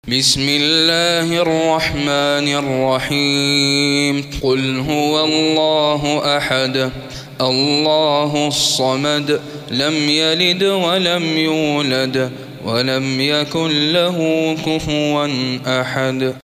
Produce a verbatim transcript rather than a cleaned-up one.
بسم الله الرحمن الرحيم قل هو الله أحد الله الصمد لم يلد ولم يولد ولم يكن له كفوا أحد.